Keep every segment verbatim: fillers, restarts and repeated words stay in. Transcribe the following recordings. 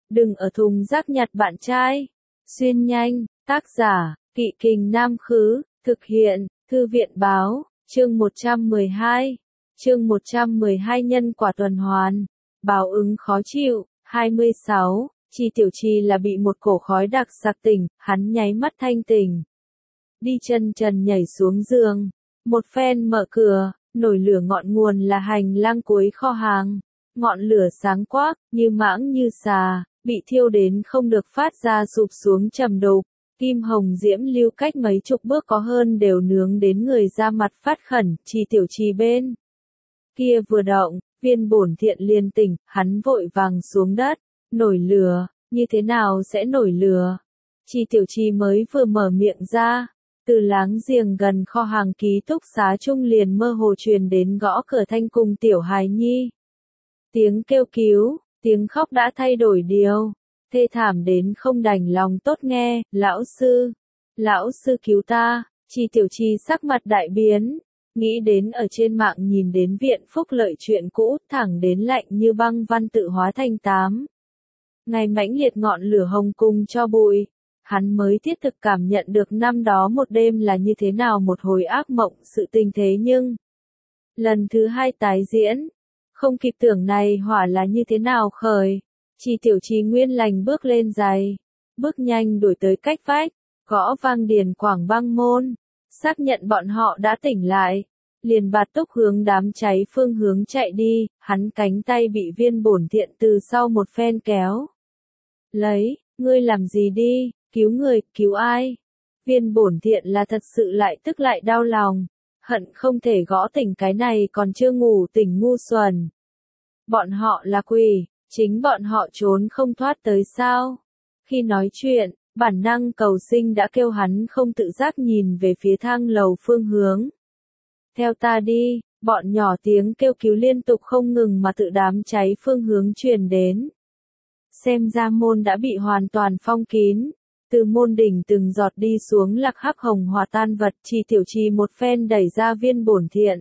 Đừng ở thùng rác nhặt bạn trai. Xuyên nhanh, tác giả, Kỵ Kình Nam Khứ, thực hiện, Thư viện Báo, chương một trăm mười hai. Chương một trăm mười hai nhân quả tuần hoàn. Báo ứng khó chịu, hai mươi sáu. Chi Tiểu Chi là bị một cổ khói đặc sặc tỉnh, hắn nháy mắt thanh tỉnh. Đi chân trần nhảy xuống giường. Một phen mở cửa, nổi lửa ngọn nguồn là hành lang cuối kho hàng. Ngọn lửa sáng quắc, như mãng như xà, bị thiêu đến không được phát ra sụp xuống trầm đục. Kim hồng diễm lưu cách mấy chục bước có hơn đều nướng đến người ra mặt phát khẩn. Chi Tiểu Chi bên kia vừa động, Viên Bổn Thiện liền tỉnh, hắn vội vàng xuống đất. Nổi lửa, như thế nào sẽ nổi lửa? Chi Tiểu Chi mới vừa mở miệng ra, từ láng giềng gần kho hàng ký túc xá trung liền mơ hồ truyền đến gõ cửa thanh cùng tiểu hài nhi. Tiếng kêu cứu, tiếng khóc đã thay đổi điều, thê thảm đến không đành lòng tốt nghe. Lão sư, lão sư cứu ta. Chi Tiểu Chi sắc mặt đại biến, nghĩ đến ở trên mạng nhìn đến Viện Phúc Lợi chuyện cũ, thẳng đến lạnh như băng văn tự hóa thành tám ngày mãnh liệt ngọn lửa hồng cung cho bụi. Hắn mới thiết thực cảm nhận được năm đó một đêm là như thế nào một hồi ác mộng sự tình, thế nhưng lần thứ hai tái diễn, không kịp tưởng này hỏa là như thế nào khởi. Chi Tiểu Chi nguyên lành bước lên giày, bước nhanh đuổi tới cách vách, gõ vang Điền Quảng Băng môn, xác nhận bọn họ đã tỉnh lại, liền bạt túc hướng đám cháy phương hướng chạy đi. Hắn cánh tay bị Viên Bổn Thiện từ sau một phen kéo lấy. Ngươi làm gì đi? Cứu người, cứu ai? Viên Bổn Thiện là thật sự lại tức lại đau lòng, hận không thể gõ tỉnh cái này còn chưa ngủ tỉnh ngu xuẩn. Bọn họ là quỷ, chính bọn họ trốn không thoát tới sao? Khi nói chuyện, bản năng cầu sinh đã kêu hắn không tự giác nhìn về phía thang lầu phương hướng. Theo ta đi. Bọn nhỏ tiếng kêu cứu liên tục không ngừng mà tự đám cháy phương hướng truyền đến. Xem ra môn đã bị hoàn toàn phong kín. Từ môn đỉnh từng giọt đi xuống lạc hắc hồng hòa tan vật. Chi Tiểu Chi một phen đẩy ra Viên Bổn Thiện,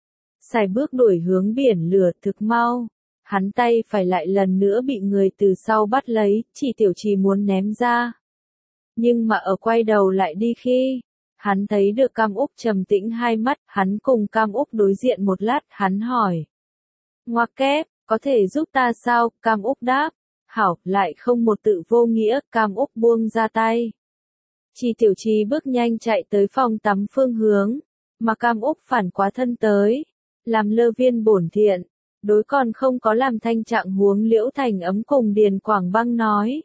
sải bước đuổi hướng biển lửa. Thực mau, hắn tay phải lại lần nữa bị người từ sau bắt lấy. Chi Tiểu Chi muốn ném ra, nhưng mà ở quay đầu lại đi khi hắn thấy được Cam Úc trầm tĩnh hai mắt. Hắn cùng Cam Úc đối diện một lát, hắn hỏi: Ngoặc kép, có thể giúp ta sao? Cam Úc đáp: Hảo. Lại không một tự vô nghĩa. Cam Úc buông ra tay. Chi Tiểu Chi bước nhanh chạy tới phòng tắm phương hướng, mà Cam Úc phản quá thân tới, làm lơ Viên Bổn Thiện, đối còn không có làm thanh trạng huống Liễu Thành Ấm cùng Điền Quảng Băng nói: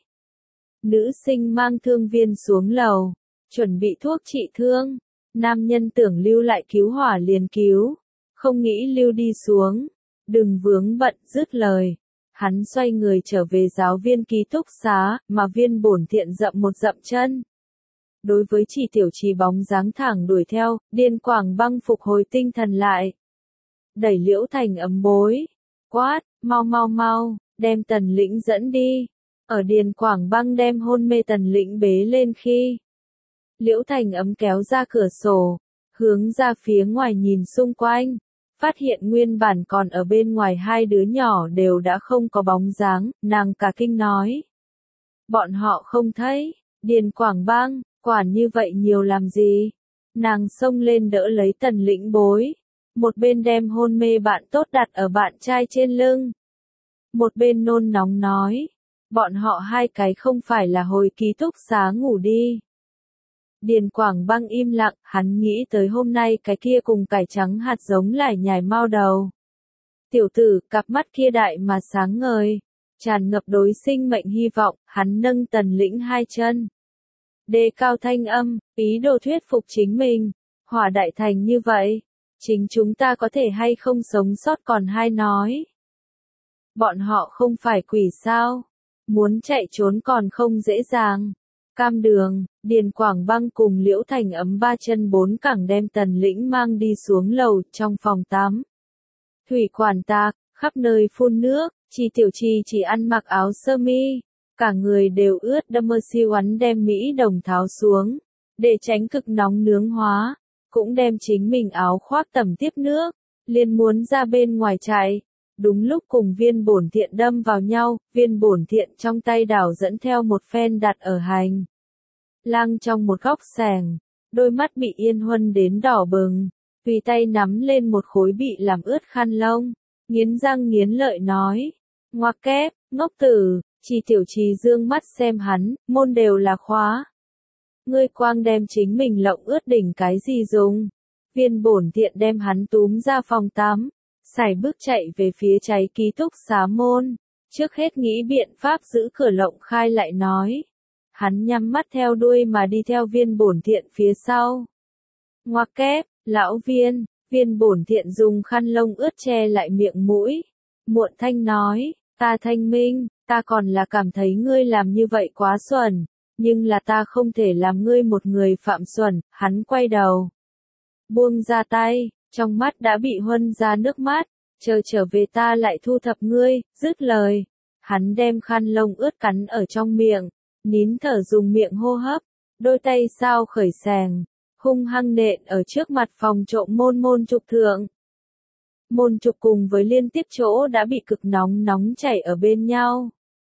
Nữ sinh mang thương viên xuống lầu, chuẩn bị thuốc trị thương. Nam nhân tưởng lưu lại cứu hỏa liền cứu, không nghĩ lưu đi xuống, đừng vướng bận. Dứt lời, hắn xoay người trở về giáo viên ký túc xá, mà Viên Bổn Thiện dậm một dậm chân. Đối với Chi Tiểu Chi bóng dáng thẳng đuổi theo, Điền Quảng Băng phục hồi tinh thần lại, đẩy Liễu Thành Ấm bối, quát: Mau mau mau, đem Tần Lĩnh dẫn đi. Ở Điền Quảng Băng đem hôn mê Tần Lĩnh bế lên khi, Liễu Thành Ấm kéo ra cửa sổ, hướng ra phía ngoài nhìn xung quanh, phát hiện nguyên bản còn ở bên ngoài hai đứa nhỏ đều đã không có bóng dáng. Nàng cả kinh nói: Bọn họ không thấy. Điền Quảng Băng: Quản như vậy nhiều làm gì? Nàng xông lên đỡ lấy Tần Lĩnh bối, một bên đem hôn mê bạn tốt đặt ở bạn trai trên lưng, một bên nôn nóng nói: Bọn họ hai cái không phải là hồi ký túc xá ngủ đi. Điền Quảng Băng im lặng, hắn nghĩ tới hôm nay cái kia cùng cải trắng hạt giống lải nhải mau đầu. Tiểu tử, cặp mắt kia đại mà sáng ngời, tràn ngập đối sinh mệnh hy vọng. Hắn nâng Tần Lĩnh hai chân, đề cao thanh âm, ý đồ thuyết phục chính mình: Hỏa đại thành như vậy, chính chúng ta có thể hay không sống sót còn hai nói. Bọn họ không phải quỷ sao? Muốn chạy trốn còn không dễ dàng. Cam Đường, Điền Quảng Băng cùng Liễu Thành Ấm ba chân bốn cẳng đem Tần Lĩnh mang đi xuống lầu. Trong phòng tắm, thủy quản tạc, khắp nơi phun nước. Chi Tiểu Chi chỉ ăn mặc áo sơ mi, cả người đều ướt đẫm. Mơ siêu hắn đem mỹ đồng tháo xuống, để tránh cực nóng nướng hóa, cũng đem chính mình áo khoác tẩm tiếp nước, liền muốn ra bên ngoài chạy. đúng lúc cùng viên bổn thiện đâm vào nhau, viên bổn thiện trong tay đảo dẫn theo một phen đặt ở hành lang trong một góc sàng, đôi mắt bị Yên Huân đến đỏ bừng, tùy tay nắm lên một khối bị làm ướt khăn lông, nghiến răng nghiến lợi nói, ngoặc kép, ngốc tử, Trì Tiểu Trì dương mắt xem hắn, môn đều là khóa. Ngươi quang đem chính mình lộng ướt đỉnh cái gì dùng? Viên bổn thiện đem hắn túm ra phòng tắm, sải bước chạy về phía cháy ký túc xá môn, trước hết nghĩ biện pháp giữ cửa lộng khai lại nói. Hắn nhắm mắt theo đuôi mà đi theo viên bổn thiện phía sau. Ngoặc kép, lão viên, viên bổn thiện dùng khăn lông ướt che lại miệng mũi. Muộn thanh nói, ta thanh minh, ta còn là cảm thấy ngươi làm như vậy quá xuẩn, nhưng là ta không thể làm ngươi một người phạm xuẩn, hắn quay đầu. Buông ra tay, trong mắt đã bị Huân ra nước mắt, chờ trở về ta lại thu thập ngươi, dứt lời. Hắn đem khăn lông ướt cắn ở trong miệng, nín thở dùng miệng hô hấp, đôi tay sao khởi sàng, hung hăng nện ở trước mặt phòng trộm môn môn trục thượng. Môn trục cùng với liên tiếp chỗ đã bị cực nóng nóng chảy ở bên nhau.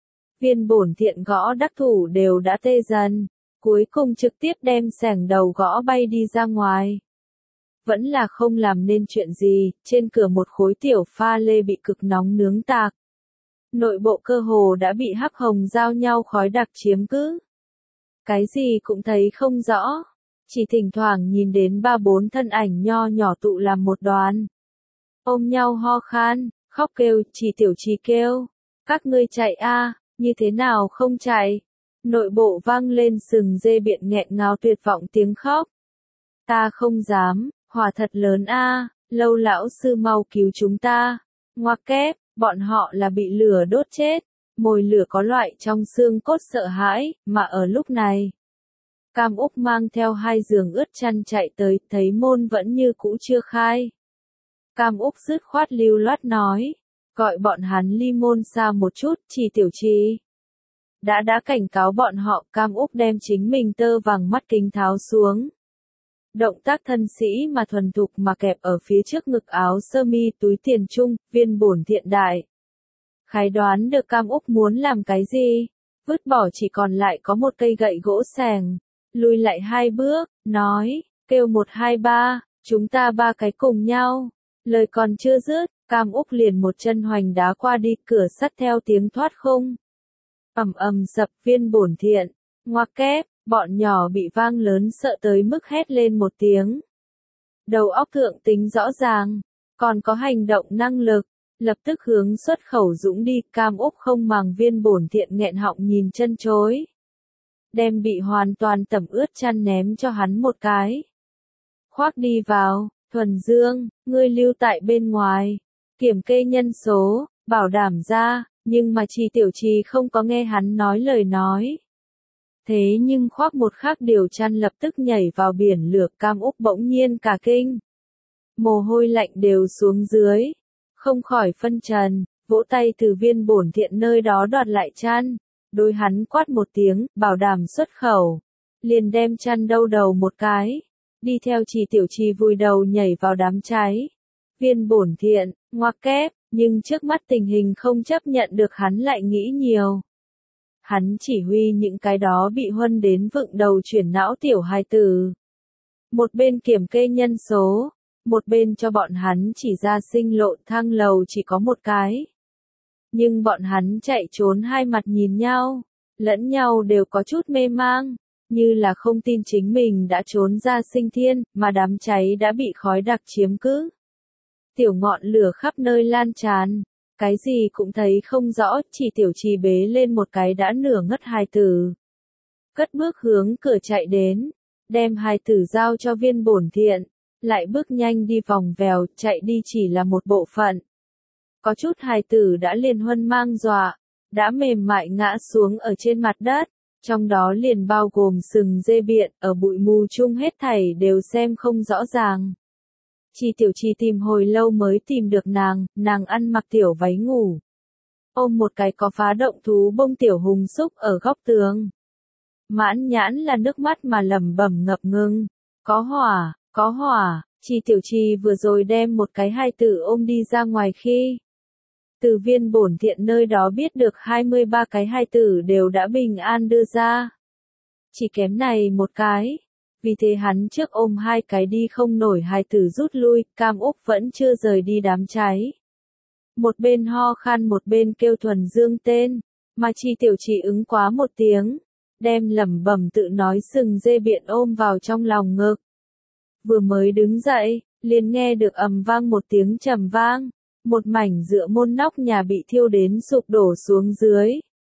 Viên bổn thiện gõ đắc thủ đều đã tê dần, cuối cùng trực tiếp đem sàng đầu gõ bay đi ra ngoài. Vẫn là không làm nên chuyện gì, trên cửa một khối tiểu pha lê bị cực nóng nướng tạc. Nội bộ cơ hồ đã bị hắc hồng giao nhau khói đặc chiếm cứ. Cái gì cũng thấy không rõ, chỉ thỉnh thoảng nhìn đến ba bốn thân ảnh nho nhỏ tụ làm một đoàn. Ôm nhau ho khan, khóc kêu, Trì Tiểu Trì kêu, các ngươi chạy a, như thế nào không chạy? Nội bộ vang lên sừng dê biện nghẹn ngào tuyệt vọng tiếng khóc. Ta không dám, hỏa thật lớn a, Lâu lão sư mau cứu chúng ta. Ngoặc kép, bọn họ là bị lửa đốt chết, mồi lửa có loại trong xương cốt sợ hãi, mà ở lúc này. Cam Úc mang theo hai giường ướt chăn chạy tới, thấy môn vẫn như cũ chưa khai. Cam Úc dứt khoát lưu loát nói, gọi bọn hắn ly môn xa một chút, Trì Tiểu Trì. Đã đã cảnh cáo bọn họ, Cam Úc đem chính mình tơ vàng mắt kính tháo xuống. Động tác thân sĩ mà thuần thục mà kẹp ở phía trước ngực áo sơ mi túi tiền trung, viên bổn thiện đại. Khái đoán được Cam Úc muốn làm cái gì, vứt bỏ chỉ còn lại có một cây gậy gỗ sàng, lùi lại hai bước, nói, kêu một hai ba, chúng ta ba cái cùng nhau. Lời còn chưa dứt, Cam Úc liền một chân hoành đá qua đi, cửa sắt theo tiếng thoát khung. Ầm ầm sập, viên bổn thiện, ngoặc kép, bọn nhỏ bị vang lớn sợ tới mức hét lên một tiếng. Đầu óc thượng tính rõ ràng, còn có hành động năng lực, lập tức hướng xuất khẩu dũng đi. Cam Úc không màng viên bổn thiện nghẹn họng nhìn chân chối. Đem bị hoàn toàn tẩm ướt chăn ném cho hắn một cái. Khoác đi vào, Thuần Dương, ngươi lưu tại bên ngoài, kiểm kê nhân số, bảo đảm ra, nhưng mà Trì Tiểu Trì không có nghe hắn nói lời nói. Thế nhưng khoác một khắc điều chăn lập tức nhảy vào biển lửa. Cam Úc bỗng nhiên cả kinh. Mồ hôi lạnh đều xuống dưới, không khỏi phân trần, vỗ tay từ viên bổn thiện nơi đó đoạt lại chăn, đối hắn quát một tiếng, bảo đảm xuất khẩu, liền đem chăn đâu đầu một cái, đi theo Trì Tiểu Trì vùi đầu nhảy vào đám cháy. Viên bổn thiện, ngoặc kép, nhưng trước mắt tình hình không chấp nhận được hắn lại nghĩ nhiều. Hắn chỉ huy những cái đó bị Huân đến vựng đầu chuyển não tiểu hài tử. Một bên kiểm kê nhân số, một bên cho bọn hắn chỉ ra sinh lộ, thang lầu chỉ có một cái. Nhưng bọn hắn chạy trốn hai mặt nhìn nhau, lẫn nhau đều có chút mê mang, như là không tin chính mình đã trốn ra sinh thiên, mà đám cháy đã bị khói đặc chiếm cứ. Tiểu ngọn lửa khắp nơi lan tràn, cái gì cũng thấy không rõ, Chỉ Tiểu Trì bế lên một cái đã nửa ngất hài tử. Cất bước hướng cửa chạy đến, đem hài tử giao cho viên bổn thiện, lại bước nhanh đi vòng vèo, chạy đi chỉ là một bộ phận. Có chút hài tử đã liền Huân mang dọa, đã mềm mại ngã xuống ở trên mặt đất, trong đó liền bao gồm sừng dê biện, ở bụi mù chung hết thảy đều xem không rõ ràng. Trì Tiểu Trì tìm hồi lâu mới tìm được nàng, nàng ăn mặc tiểu váy ngủ. Ôm một cái có phá động thú bông tiểu hùng xúc ở góc tường. Mãn nhãn là nước mắt mà lẩm bẩm ngập ngừng. Có hỏa, có hỏa, Trì Tiểu Trì vừa rồi đem một cái hài tử ôm đi ra ngoài khi. Từ viên bổn thiện nơi đó biết được hai mươi ba cái hài tử đều đã bình an đưa ra. Chỉ kém này một cái. Vì thế hắn trước ôm hai cái đi không nổi hài tử rút lui, Cam Úc vẫn chưa rời đi đám cháy. Một bên ho khan một bên kêu Thuần Dương tên, mà Chi Tiểu Trì ứng quá một tiếng, đem lẩm bẩm tự nói sừng dê biện ôm vào trong lòng ngực. Vừa mới đứng dậy, liền nghe được ầm vang một tiếng trầm vang, một mảnh dựa môn nóc nhà bị thiêu đến sụp đổ xuống dưới.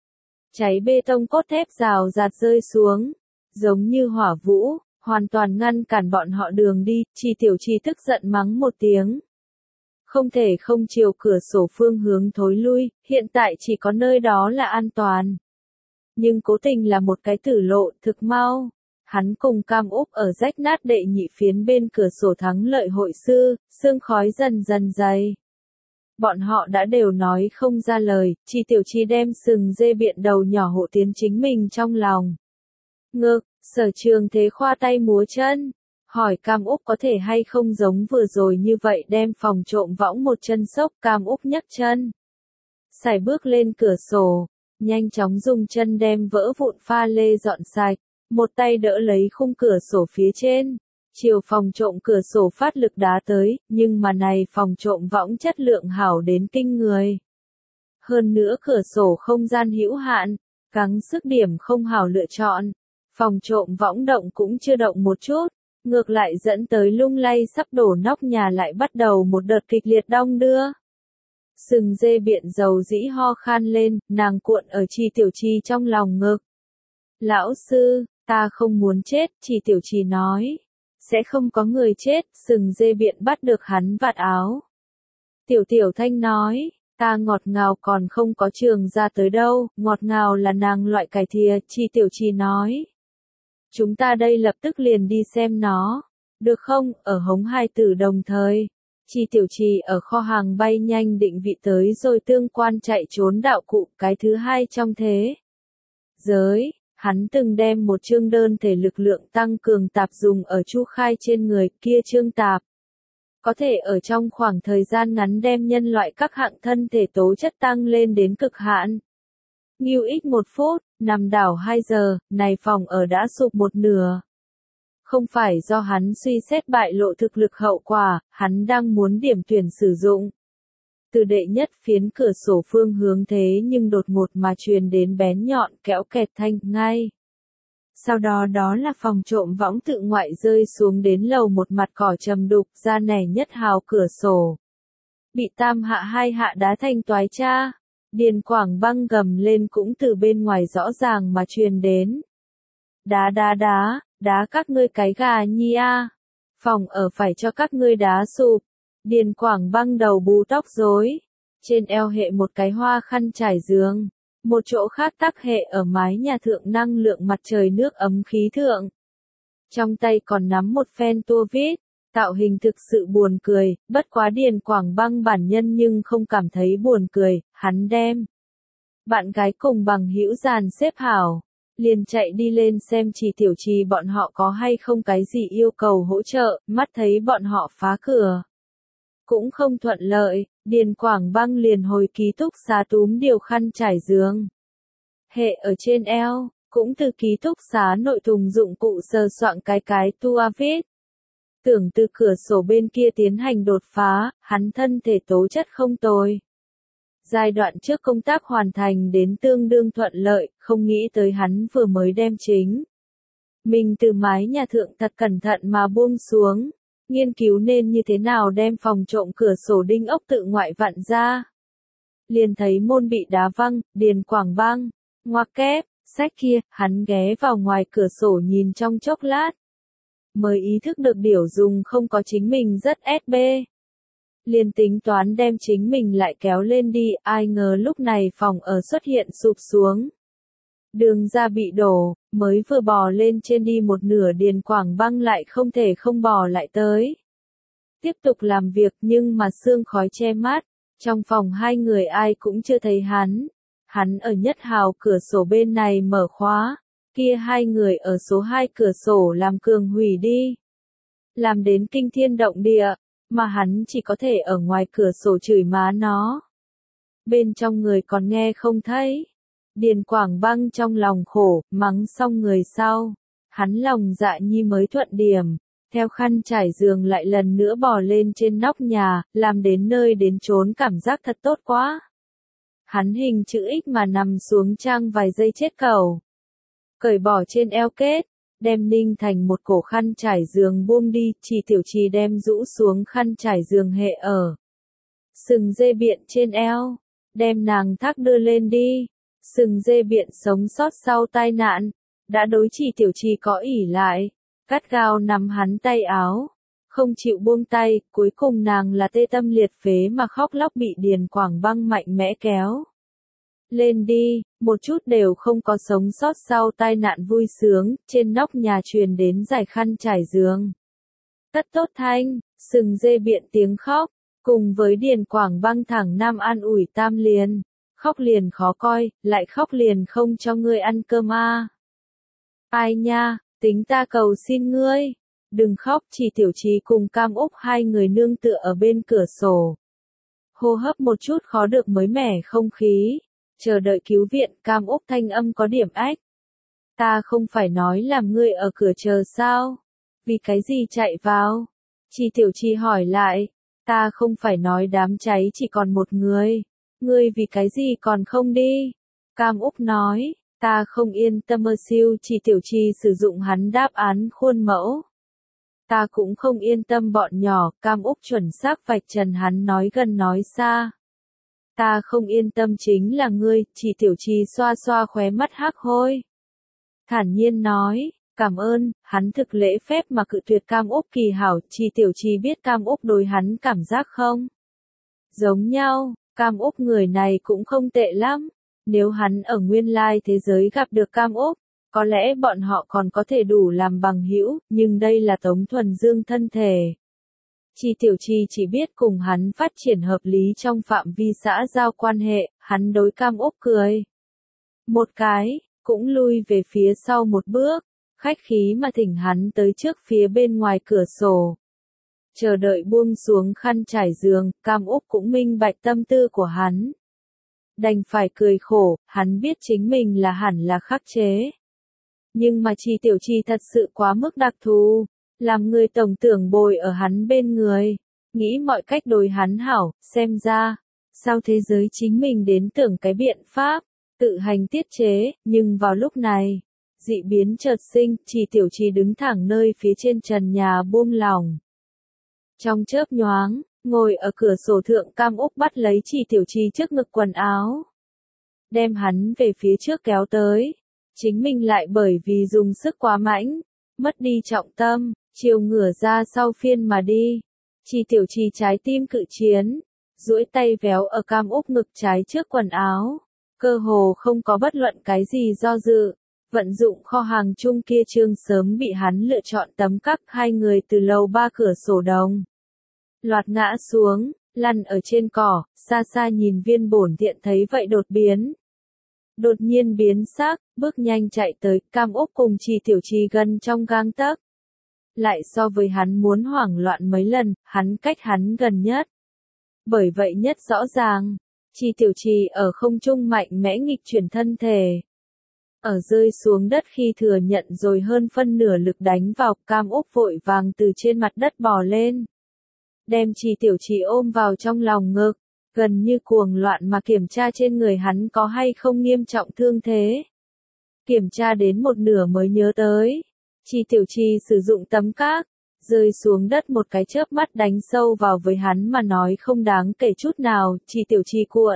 Cháy bê tông cốt thép rào rạt rơi xuống, giống như hỏa vũ, hoàn toàn ngăn cản bọn họ đường đi. Chi Tiểu Trì tức giận mắng một tiếng. Không thể không chiều cửa sổ phương hướng thối lui, hiện tại chỉ có nơi đó là an toàn. Nhưng cố tình là một cái tử lộ, thực mau. Hắn cùng Cam Úc ở rách nát đệ nhị phiến bên cửa sổ thắng lợi hội sư, sương khói dần dần dày. Bọn họ đã đều nói không ra lời, Chi Tiểu Trì đem sừng dê biện đầu nhỏ hộ tiến chính mình trong lòng. Ngực, Sở Trường Thế khoa tay múa chân, hỏi Cam Úc có thể hay không giống vừa rồi như vậy đem phòng trộm võng một chân sốc. Cam Úc nhấc chân, sải bước lên cửa sổ, nhanh chóng dùng chân đem vỡ vụn pha lê dọn sạch, một tay đỡ lấy khung cửa sổ phía trên, chiều phòng trộm cửa sổ phát lực đá tới, nhưng mà này phòng trộm võng chất lượng hảo đến kinh người. Hơn nữa cửa sổ không gian hữu hạn, gắng sức điểm không hảo lựa chọn, phòng trộm võng động cũng chưa động một chút, ngược lại dẫn tới lung lay sắp đổ nóc nhà lại bắt đầu một đợt kịch liệt đong đưa. Sừng dê biện dầu dĩ ho khan lên, nàng cuộn ở Chi Tiểu Trì trong lòng ngực. Lão sư, ta không muốn chết, Chi Tiểu Trì nói. Sẽ không có người chết, sừng dê biện bắt được hắn vạt áo. Tiểu Tiểu Thanh nói, ta ngọt ngào còn không có trường ra tới đâu, ngọt ngào là nàng loại cải thìa, Chi Tiểu Trì nói. Chúng ta đây lập tức liền đi xem nó, được không, ở hống hai tử đồng thời. Chi Tiểu Trì ở kho hàng bay nhanh định vị tới rồi tương quan chạy trốn đạo cụ, cái thứ hai trong thế giới, hắn từng đem một chương đơn thể lực lượng tăng cường tạp dùng ở Chu Khai trên người, kia chương tạp có thể ở trong khoảng thời gian ngắn đem nhân loại các hạng thân thể tố chất tăng lên đến cực hạn. Ngưu ích một phút, nằm đảo hai giờ, này phòng ở đã sụp một nửa. Không phải do hắn suy xét bại lộ thực lực hậu quả, hắn đang muốn điểm tuyển sử dụng. Từ đệ nhất phiến cửa sổ phương hướng thế nhưng đột ngột mà truyền đến bén nhọn kéo kẹt thanh ngay. Sau đó đó là phòng trộm võng tự ngoại rơi xuống đến lầu một mặt cỏ trầm đục ra nẻ nhất hào cửa sổ. Bị tam hạ hai hạ đá thanh toái cha. Điền Quảng Băng gầm lên cũng từ bên ngoài rõ ràng mà truyền đến. Đá đá đá, đá các ngươi cái gà nhi a. Phòng ở phải cho các ngươi đá sụp. Điền Quảng Băng đầu bù tóc rối, trên eo hệ một cái hoa khăn trải giường, một chỗ khác tắc hệ ở mái nhà thượng năng lượng mặt trời nước ấm khí thượng. Trong tay còn nắm một phen tua vít, tạo hình thực sự buồn cười, bất quá Điền Quảng Băng bản nhân nhưng không cảm thấy buồn cười, hắn đem bạn gái cùng bằng hữu dàn xếp hảo, liền chạy đi lên xem Chi Tiểu Trì bọn họ có hay không cái gì yêu cầu hỗ trợ, mắt thấy bọn họ phá cửa. Cũng không thuận lợi, Điền Quảng Băng liền hồi ký túc xá túm điều khăn trải giường. Hệ ở trên eo, cũng từ ký túc xá nội thùng dụng cụ sờ soạn cái cái tua vít. Tưởng từ cửa sổ bên kia tiến hành đột phá, hắn thân thể tố chất không tồi. Giai đoạn trước công tác hoàn thành đến tương đương thuận lợi, không nghĩ tới hắn vừa mới đem chính. Mình từ mái nhà thượng thật cẩn thận mà buông xuống, nghiên cứu nên như thế nào đem phòng trộm cửa sổ đinh ốc tự ngoại vặn ra. Liền thấy môn bị đá văng, Điền Quảng Băng, ngoặc kép, sách kia, hắn ghé vào ngoài cửa sổ nhìn trong chốc lát. Mới ý thức được điều dùng không có chính mình rất ét bê. Liền tính toán đem chính mình lại kéo lên đi, ai ngờ lúc này phòng ở xuất hiện sụp xuống. Đường ra bị đổ, mới vừa bò lên trên đi một nửa Điền Quảng Băng lại không thể không bò lại tới. Tiếp tục làm việc nhưng mà sương khói che mắt, trong phòng hai người ai cũng chưa thấy hắn. Hắn ở nhất hào cửa sổ bên này mở khóa, kia hai người ở số hai cửa sổ làm cường hủy đi. Làm đến kinh thiên động địa, mà hắn chỉ có thể ở ngoài cửa sổ chửi má nó. bên trong người còn nghe không thấy. Điền Quảng Băng trong lòng khổ, mắng xong người sau. Hắn lòng dạ nhi mới thuận điểm, theo khăn trải giường lại lần nữa bò lên trên nóc nhà, làm đến nơi đến chốn cảm giác thật tốt quá. Hắn hình chữ X mà nằm xuống trang vài giây chết cầu. Cởi bỏ trên eo kết, đem ninh thành một cổ khăn trải giường buông đi, Chỉ Tiểu Trì đem rũ xuống khăn trải giường hệ ở sừng dê biện trên eo, đem nàng thác đưa lên đi. Sừng dê biện sống sót sau tai nạn, đã đối Chỉ Tiểu Trì có ỷ lại, gắt gao nắm hắn tay áo, không chịu buông tay, cuối cùng nàng là tê tâm liệt phế mà khóc lóc bị Điền Quảng Băng mạnh mẽ kéo lên đi, một chút đều không có sống sót sau tai nạn vui sướng, trên nóc nhà truyền đến giải khăn trải giường. Tất tốt thanh, sừng dê biện tiếng khóc, cùng với Điền Quảng Băng thẳng nam an ủi tam liền, khóc liền khó coi, lại khóc liền không cho ngươi ăn cơm a. Ai nha, tính ta cầu xin ngươi, đừng khóc. Chỉ Tiểu Trì cùng Cam Úc hai người nương tựa ở bên cửa sổ. Hô hấp một chút khó được mới mẻ không khí, chờ đợi cứu viện. Cam Úc thanh âm có điểm ách. Ta không phải nói làm ngươi ở cửa chờ sao? Vì cái gì chạy vào? Chỉ Tiểu Trì hỏi lại. Ta không phải nói đám cháy chỉ còn một người. Ngươi vì cái gì còn không đi? Cam Úc nói. Ta không yên tâm ơ siêu. Chỉ Tiểu Trì sử dụng hắn đáp án khuôn mẫu. Ta cũng không yên tâm bọn nhỏ. Cam Úc chuẩn xác vạch trần hắn nói gần nói xa. Ta không yên tâm chính là ngươi. Chỉ Tiểu Trì xoa xoa khóe mắt hắc hôi, thản nhiên nói, cảm ơn. Hắn thực lễ phép mà cự tuyệt Cam Úc kỳ hảo. Chỉ Tiểu Trì biết Cam Úc đối hắn cảm giác không giống nhau. Cam Úc người này cũng không tệ lắm. Nếu hắn ở nguyên lai thế giới gặp được Cam Úc, có lẽ bọn họ còn có thể đủ làm bằng hữu, nhưng đây là Tống Thuần Dương thân thể. Chỉ Tiểu Trì chỉ biết cùng hắn phát triển hợp lý trong phạm vi xã giao quan hệ. Hắn đối Cam Úc cười một cái, cũng lui về phía sau một bước, khách khí mà thỉnh hắn tới trước phía bên ngoài cửa sổ. Chờ đợi buông xuống khăn trải giường, Cam Úc cũng minh bạch tâm tư của hắn. Đành phải cười khổ, hắn biết chính mình là hẳn là khắc chế. Nhưng mà Chỉ Tiểu Trì thật sự quá mức đặc thù, làm người tổng tưởng bồi ở hắn bên người, nghĩ mọi cách đối hắn hảo. Xem ra, sau thế giới chính mình đến tưởng cái biện pháp, tự hành tiết chế. Nhưng vào lúc này, dị biến chợt sinh. Chỉ Tiểu Trì đứng thẳng nơi phía trên trần nhà buông lỏng. Trong chớp nhoáng, ngồi ở cửa sổ thượng Cam Úc bắt lấy Chỉ Tiểu Trì trước ngực quần áo, đem hắn về phía trước kéo tới. Chính mình lại bởi vì dùng sức quá mạnh, mất đi trọng tâm, chiều ngửa ra sau phiên mà đi. Chỉ Tiểu Trì trái tim cự chiến, duỗi tay véo ở Cam Úc ngực trái trước quần áo, cơ hồ không có bất luận cái gì do dự. Vận dụng kho hàng chung kia trương sớm bị hắn lựa chọn tấm cắc. Hai người từ lầu ba cửa sổ đồng loạt ngã xuống, lăn ở trên cỏ. Xa xa nhìn Viên Bổn Thiện thấy vậy đột biến. Đột nhiên biến sắc, bước nhanh chạy tới. Cam Úc cùng Chỉ Tiểu Trì gần trong gang tấc. Lại so với hắn muốn hoảng loạn mấy lần, hắn cách hắn gần nhất. Bởi vậy nhất rõ ràng, Chỉ Tiểu Trì ở không trung mạnh mẽ nghịch chuyển thân thể. Ở rơi xuống đất khi thừa nhận rồi hơn phân nửa lực đánh vào, Cam Úc vội vàng từ trên mặt đất bò lên. Đem Chỉ Tiểu Trì ôm vào trong lòng ngực, gần như cuồng loạn mà kiểm tra trên người hắn có hay không nghiêm trọng thương thế. Kiểm tra đến một nửa mới nhớ tới. Chỉ Tiểu Trì sử dụng tấm cát, rơi xuống đất một cái chớp mắt đánh sâu vào với hắn mà nói không đáng kể chút nào. Chỉ Tiểu Trì cuộn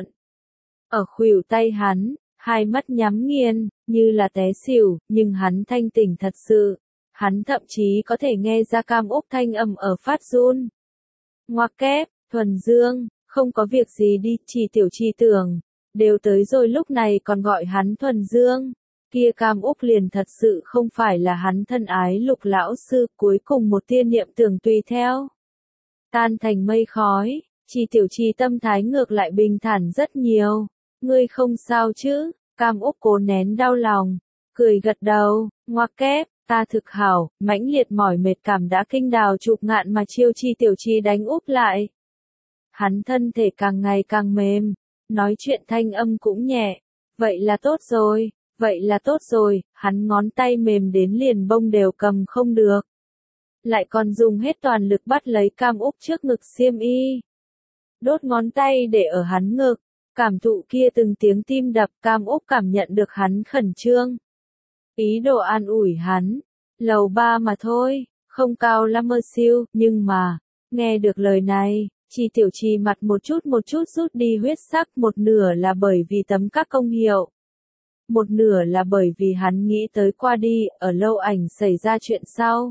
ở khuỷu tay hắn, hai mắt nhắm nghiền, như là té xỉu, nhưng hắn thanh tỉnh thật sự. Hắn thậm chí có thể nghe ra Cam Úc thanh âm ở phát run. Ngoặc kép, Thuần Dương, không có việc gì đi. Chỉ Tiểu Trì tưởng, đều tới rồi lúc này còn gọi hắn Thuần Dương. Kia Cam Úc liền thật sự không phải là hắn thân ái Lục lão sư. Cuối cùng một tia niệm tưởng tùy theo tan thành mây khói. Chỉ Tiểu Trì tâm thái ngược lại bình thản rất nhiều. Ngươi không sao chứ? Cam Úc cố nén đau lòng, cười gật đầu. Ngoặc kép, ta thực hảo. Mãnh liệt mỏi mệt cảm đã kinh đào chụp ngạn mà chiêu Chỉ Tiểu Trì đánh úp lại. Hắn thân thể càng ngày càng mềm, nói chuyện thanh âm cũng nhẹ. Vậy là tốt rồi, vậy là tốt rồi, hắn ngón tay mềm đến liền bông đều cầm không được. Lại còn dùng hết toàn lực bắt lấy Cam Úc trước ngực xiêm y. Đốt ngón tay để ở hắn ngực, cảm thụ kia từng tiếng tim đập, Cam Úc cảm nhận được hắn khẩn trương. Ý đồ an ủi hắn, lầu ba mà thôi, không cao lắm mơ siêu, nhưng mà, nghe được lời này, Chi Tiểu Trì mặt một chút một chút rút đi huyết sắc, một nửa là bởi vì tấm các công hiệu. Một nửa là bởi vì hắn nghĩ tới qua đi, ở lâu ảnh xảy ra chuyện sau.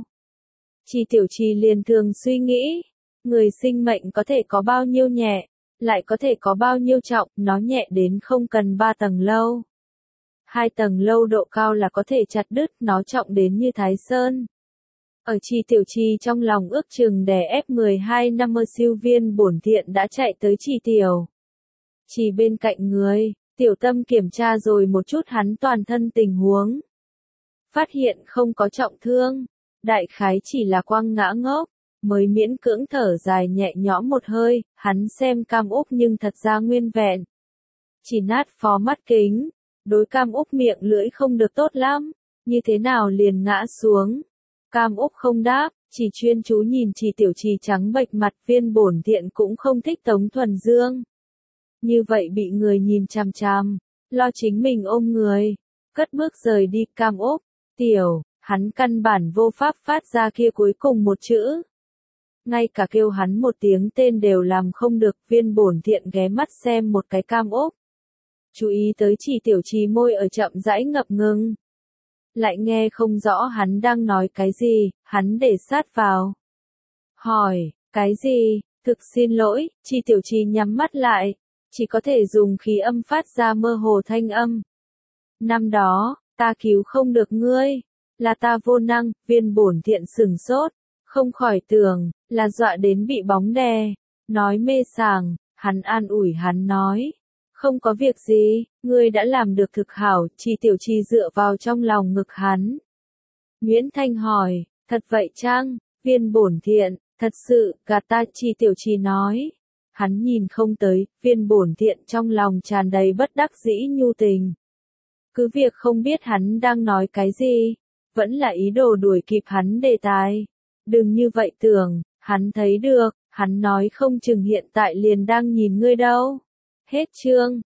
Chi Tiểu Trì liền thường suy nghĩ, người sinh mệnh có thể có bao nhiêu nhẹ, lại có thể có bao nhiêu trọng, nó nhẹ đến không cần ba tầng lâu. Hai tầng lâu độ cao là có thể chặt đứt, nó trọng đến như Thái Sơn. Ở Chi Tiểu Trì trong lòng ước chừng đè ép mười hai năm mơ siêu viên bổn thiện đã chạy tới Chi Tiểu Trì bên cạnh người, tiểu tâm kiểm tra rồi một chút hắn toàn thân tình huống. Phát hiện không có trọng thương, đại khái chỉ là quăng ngã ngốc, mới miễn cưỡng thở dài nhẹ nhõm một hơi, hắn xem Cam Úc nhưng thật ra nguyên vẹn. Chỉ nát phó mắt kính, đối Cam Úc miệng lưỡi không được tốt lắm, như thế nào liền ngã xuống. Cam Úc không đáp, chỉ chuyên chú nhìn Chi Tiểu Trì trắng bệch mặt, viên bổn thiện cũng không thích Tống Thuần Dương. Như vậy bị người nhìn chằm chằm, lo chính mình ôm người, cất bước rời đi. Cam Úc, tiểu, hắn căn bản vô pháp phát ra kia cuối cùng một chữ. Ngay cả kêu hắn một tiếng tên đều làm không được, viên bổn thiện ghé mắt xem một cái Cam Úc. Chú ý tới Chi Tiểu Trì môi ở chậm rãi ngập ngừng. Lại nghe không rõ hắn đang nói cái gì, hắn để sát vào. Hỏi, cái gì, thực xin lỗi, Chi Tiểu Trì nhắm mắt lại, chỉ có thể dùng khí âm phát ra mơ hồ thanh âm. Năm đó, ta cứu không được ngươi, là ta vô năng, viên bổn thiện sửng sốt, không khỏi tưởng, là dọa đến bị bóng đè, nói mê sảng, hắn an ủi hắn nói. Không có việc gì, ngươi đã làm được thực hảo, Chi Tiểu Trì dựa vào trong lòng ngực hắn. Nguyễn Thanh hỏi, thật vậy chăng, viên bổn thiện, thật sự, gạt ta, Chi Tiểu Trì nói. Hắn nhìn không tới, viên bổn thiện trong lòng tràn đầy bất đắc dĩ nhu tình. Cứ việc không biết hắn đang nói cái gì, vẫn là ý đồ đuổi kịp hắn đề tài. Đừng như vậy tưởng, hắn thấy được, hắn nói không chừng hiện tại liền đang nhìn ngươi đâu. Hết chương.